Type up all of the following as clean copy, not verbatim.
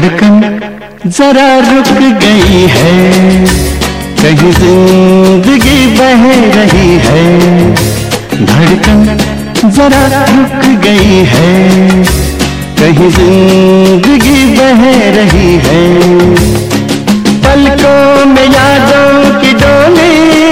धड़कन जरा रुक गई है, कहीं जिंदगी बह रही है। धड़कन जरा रुक गई है, कहीं जिंदगी बह रही है। पलकों में यादों की डोली,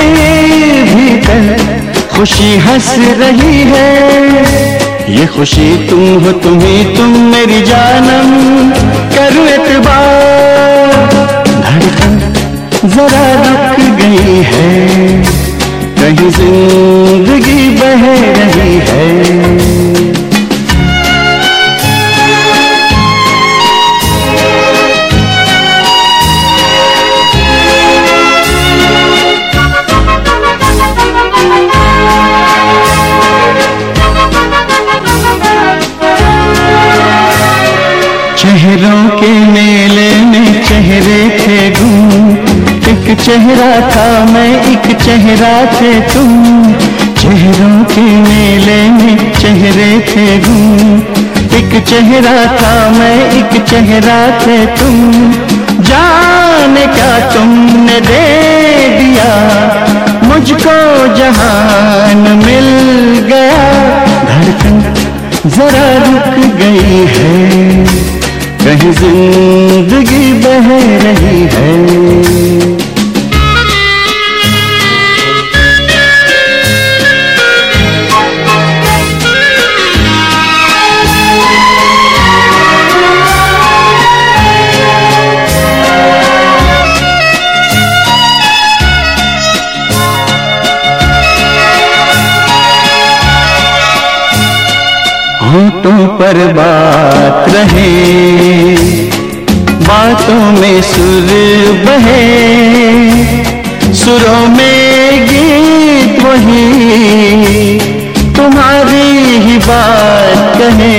भीतर खुशी हंस रही है। ये खुशी तुम हो, तुम ही तुम मेरी जानम, करूं एतबार। धड़कन जरा रुक गई है, कहीं जिंदगी बह रही है। चेहरों के मेले में चेहरे थे गुम, एक चेहरा था मैं, एक चेहरा थे तुम। चेहरों के मेले में चेहरे थे गुम, एक चेहरा था मैं, एक चेहरा थे तुम। जाने क्या तुमने दे दिया मुझको, जहान मिल गया। धड़कन जरा रुक गई है, कहीं जिंदगी बह रही है। होठों पर बात रहे, बातों में सुर बहे, सुरों में गीत वही तुम्हारी ही बात कहे।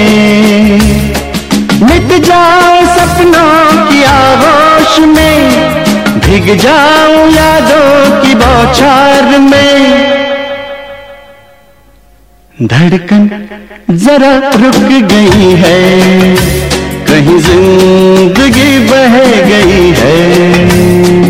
मिट जाए सपनों की आगोश में, भीग जाऊं यादों की बौछार में। धड़कन जरा रुक गई है, कहीं जिंदगी बह गई है।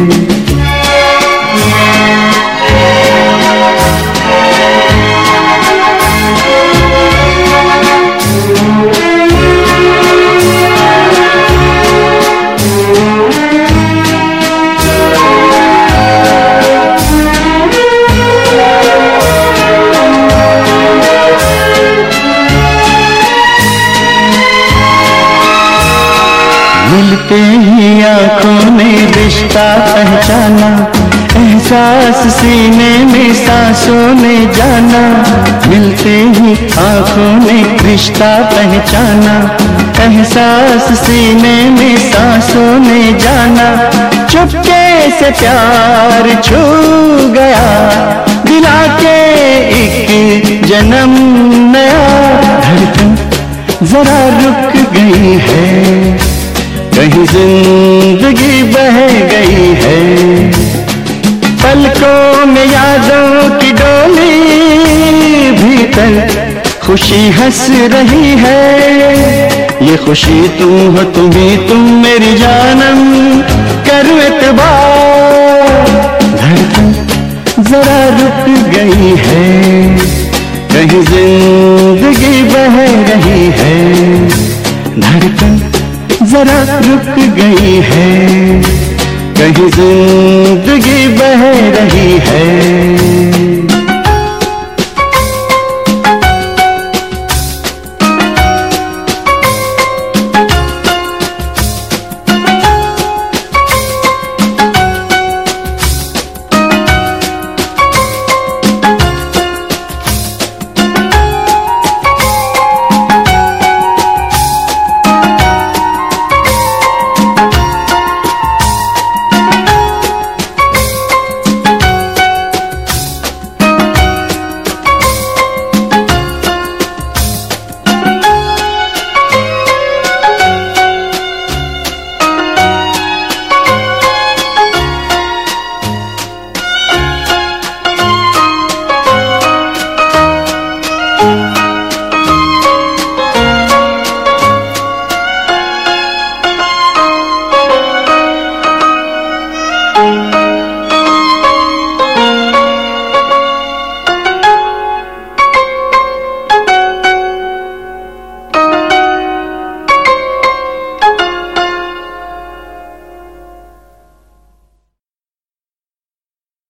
मिलते ही आंखों ने रिश्ता पहचाना, एहसास सीने में सांसों ने जाना। मिलते ही आंखों ने रिश्ता पहचाना, एहसास सीने में सांसों ने जाना। चुपके से प्यार छू गया, दिला के एक जन्म नया। धड़कन जरा रुक गई है, कहीं जिंदगी बह गई है। पलकों में यादों की डोली, भीतर खुशी हंस रही है। ये खुशी तुम हो, तुम ही तुम मेरी जानम, करूं एतबार। धड़कन जरा रुक गई है, कहीं जिंदगी बह रही है। धड़कन जरा रुक गई है, कहीं जिंदगी बह रही है।